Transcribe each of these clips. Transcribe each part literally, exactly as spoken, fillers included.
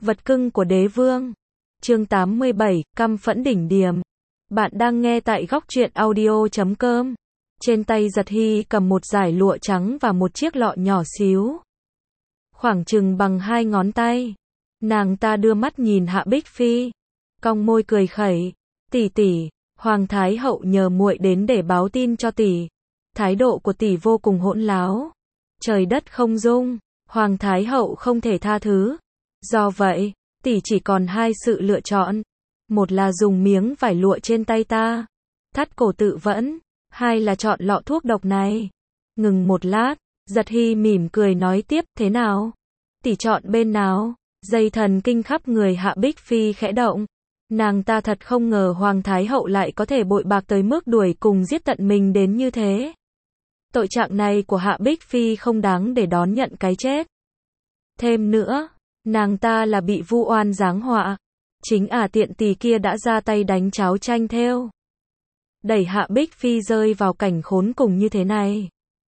Vật cưng của đế vương. Chương tám mươi bảy, căm phẫn đỉnh điểm. Bạn đang nghe tại góc truyện audio chấm com. Trên tay Giật Hy cầm một dải lụa trắng và một chiếc lọ nhỏ xíu, khoảng chừng bằng hai ngón tay. Nàng ta đưa mắt nhìn Hạ Bích Phi, cong môi cười khẩy. Tỷ tỷ, Hoàng Thái hậu nhờ muội đến để báo tin cho tỷ. Thái độ của tỷ vô cùng hỗn láo, trời đất không dung, Hoàng Thái hậu không thể tha thứ. Do vậy, tỷ chỉ còn hai sự lựa chọn. Một là dùng miếng vải lụa trên tay ta, thắt cổ tự vẫn. Hai là chọn lọ thuốc độc này. Ngừng một lát, Giật Hy mỉm cười nói tiếp, thế nào? Tỷ chọn bên nào? Dây thần kinh khắp người Hạ Bích Phi khẽ động. Nàng ta thật không ngờ Hoàng Thái hậu lại có thể bội bạc tới mức đuổi cùng giết tận mình đến như thế. Tội trạng này của Hạ Bích Phi không đáng để đón nhận cái chết. Thêm nữa, nàng ta là bị vu oan giáng họa. Chính ả tiện tỳ kia đã ra tay đánh cháo tranh thêu, đẩy Hạ Bích Phi rơi vào cảnh khốn cùng như thế này.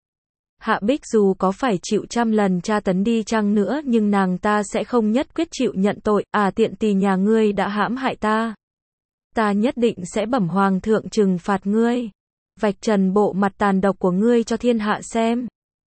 Hạ Bích dù có phải chịu trăm lần tra tấn đi chăng nữa nhưng nàng ta sẽ không nhất quyết chịu nhận tội. À, tiện tỳ nhà ngươi đã hãm hại ta, ta nhất định sẽ bẩm hoàng thượng trừng phạt ngươi, vạch trần bộ mặt tàn độc của ngươi cho thiên hạ xem.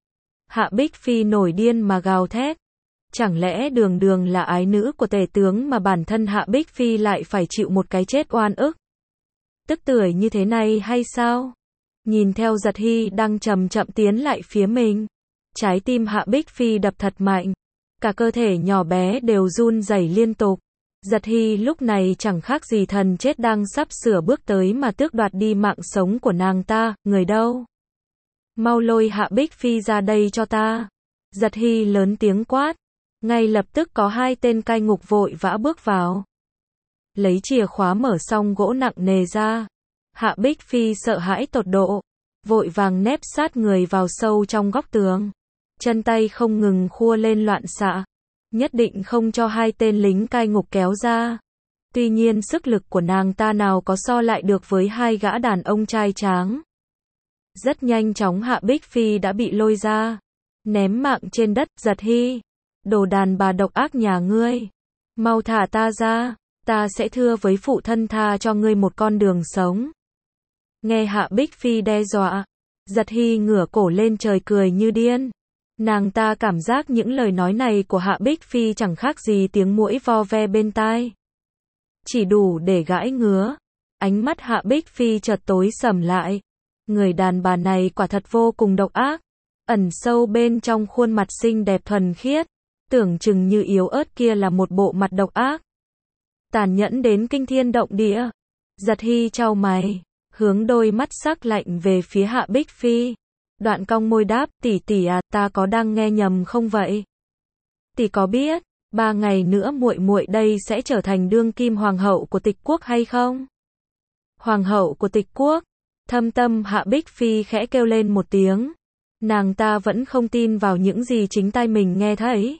Hạ Bích Phi nổi điên mà gào thét. Chẳng lẽ đường đường là ái nữ của tể tướng mà bản thân Hạ Bích Phi lại phải chịu một cái chết oan ức, tức tưởi như thế này hay sao? Nhìn theo Giật Hy đang chậm chậm tiến lại phía mình, trái tim Hạ Bích Phi đập thật mạnh, cả cơ thể nhỏ bé đều run rẩy liên tục. Giật Hy lúc này chẳng khác gì thần chết đang sắp sửa bước tới mà tước đoạt đi mạng sống của nàng ta. Người đâu? Mau lôi Hạ Bích Phi ra đây cho ta. Giật Hy lớn tiếng quát. Ngay lập tức có hai tên cai ngục vội vã bước vào, lấy chìa khóa mở xong gỗ nặng nề ra. Hạ Bích Phi sợ hãi tột độ, vội vàng nép sát người vào sâu trong góc tường, chân tay không ngừng khua lên loạn xạ, nhất định không cho hai tên lính cai ngục kéo ra. Tuy nhiên sức lực của nàng ta nào có so lại được với hai gã đàn ông trai tráng. Rất nhanh chóng Hạ Bích Phi đã bị lôi ra, ném mạng trên đất. Giật Hy, đồ đàn bà độc ác nhà ngươi, mau thả ta ra, ta sẽ thưa với phụ thân tha cho ngươi một con đường sống. Nghe Hạ Bích Phi đe dọa, Giật Hy ngửa cổ lên trời cười như điên. Nàng ta cảm giác những lời nói này của Hạ Bích Phi chẳng khác gì tiếng muỗi vo ve bên tai, chỉ đủ để gãi ngứa. Ánh mắt Hạ Bích Phi chợt tối sầm lại. Người đàn bà này quả thật vô cùng độc ác, ẩn sâu bên trong khuôn mặt xinh đẹp thuần khiết, tưởng chừng như yếu ớt kia là một bộ mặt độc ác, tàn nhẫn đến kinh thiên động địa. Giật Hy chau mày, hướng đôi mắt sắc lạnh về phía Hạ Bích Phi, đoạn cong môi đáp, tỷ tỷ à, ta có đang nghe nhầm không vậy? Tỷ có biết, ba ngày nữa muội muội đây sẽ trở thành đương kim hoàng hậu của Tịch quốc hay không? Hoàng hậu của Tịch quốc? Thâm tâm Hạ Bích Phi khẽ kêu lên một tiếng. Nàng ta vẫn không tin vào những gì chính tai mình nghe thấy.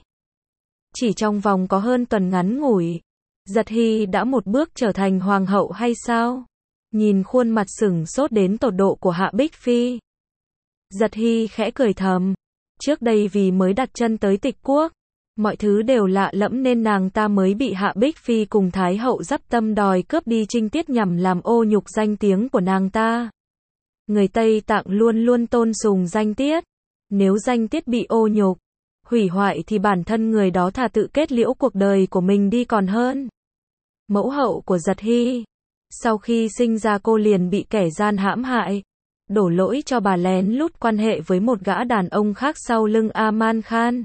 Chỉ trong vòng có hơn tuần ngắn ngủi, Giật Hy đã một bước trở thành hoàng hậu hay sao? Nhìn khuôn mặt sửng sốt đến tột độ của Hạ Bích Phi, Giật Hy khẽ cười thầm. Trước đây vì mới đặt chân tới Tịch quốc, mọi thứ đều lạ lẫm nên nàng ta mới bị Hạ Bích Phi cùng Thái hậu dắp tâm đòi cướp đi trinh tiết nhằm làm ô nhục danh tiếng của nàng ta. Người Tây Tạng luôn luôn tôn sùng danh tiết. Nếu danh tiết bị ô nhục, hủy hoại thì bản thân người đó thà tự kết liễu cuộc đời của mình đi còn hơn. Mẫu hậu của Giật Hy, sau khi sinh ra cô liền bị kẻ gian hãm hại, đổ lỗi cho bà lén lút quan hệ với một gã đàn ông khác sau lưng Aman Khan.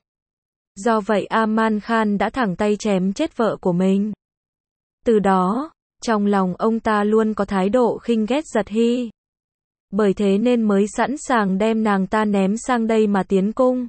Do vậy Aman Khan đã thẳng tay chém chết vợ của mình. Từ đó, trong lòng ông ta luôn có thái độ khinh ghét Giật Hy. Bởi thế nên mới sẵn sàng đem nàng ta ném sang đây mà tiến cung,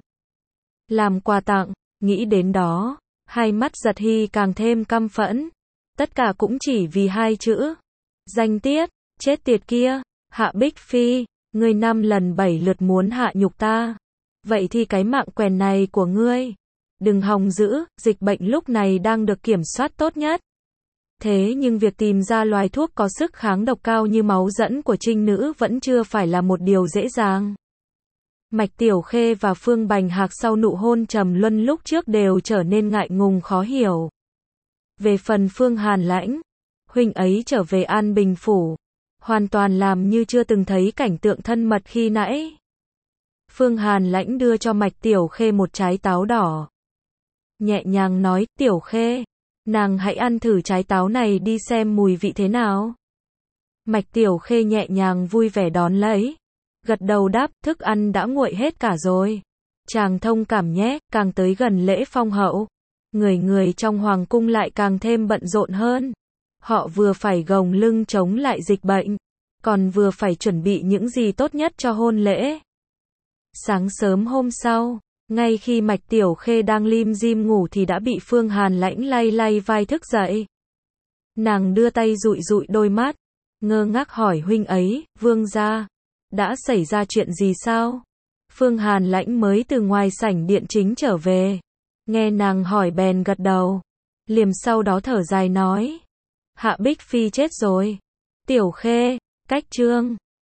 làm quà tặng. Nghĩ đến đó, hai mắt Giật Hy càng thêm căm phẫn. Tất cả cũng chỉ vì hai chữ danh tiết. Chết tiệt kia, Hạ Bích Phi, ngươi năm lần bảy lượt muốn hạ nhục ta, vậy thì cái mạng quèn này của ngươi đừng hòng giữ. Dịch bệnh lúc này đang được kiểm soát tốt nhất. Thế nhưng việc tìm ra loài thuốc có sức kháng độc cao như máu dẫn của trinh nữ vẫn chưa phải là một điều dễ dàng. Mạch Tiểu Khê và Phương Bành Hạc sau nụ hôn trầm luân lúc trước đều trở nên ngại ngùng khó hiểu. Về phần Phương Hàn Lãnh, huynh ấy trở về An Bình Phủ, hoàn toàn làm như chưa từng thấy cảnh tượng thân mật khi nãy. Phương Hàn Lãnh đưa cho Mạch Tiểu Khê một trái táo đỏ. Nhẹ nhàng nói, Tiểu Khê, nàng hãy ăn thử trái táo này đi xem mùi vị thế nào. Mạch Tiểu Khê nhẹ nhàng vui vẻ đón lấy. Gật đầu đáp, thức ăn đã nguội hết cả rồi. Chàng thông cảm nhé, càng tới gần lễ phong hậu. Người người trong hoàng cung lại càng thêm bận rộn hơn. Họ vừa phải gồng lưng chống lại dịch bệnh, còn vừa phải chuẩn bị những gì tốt nhất cho hôn lễ. Sáng sớm hôm sau, ngay khi Mạch Tiểu Khê đang lim dim ngủ thì đã bị Phương Hàn Lãnh lay lay vai thức dậy. Nàng đưa tay dụi dụi đôi mắt, ngơ ngác hỏi huynh ấy, Vương gia, đã xảy ra chuyện gì sao? Phương Hàn Lãnh mới từ ngoài sảnh điện chính trở về, nghe nàng hỏi bèn gật đầu, liềm sau đó thở dài nói, Hạ Bích Phi chết rồi. Tiểu Khê, cách chương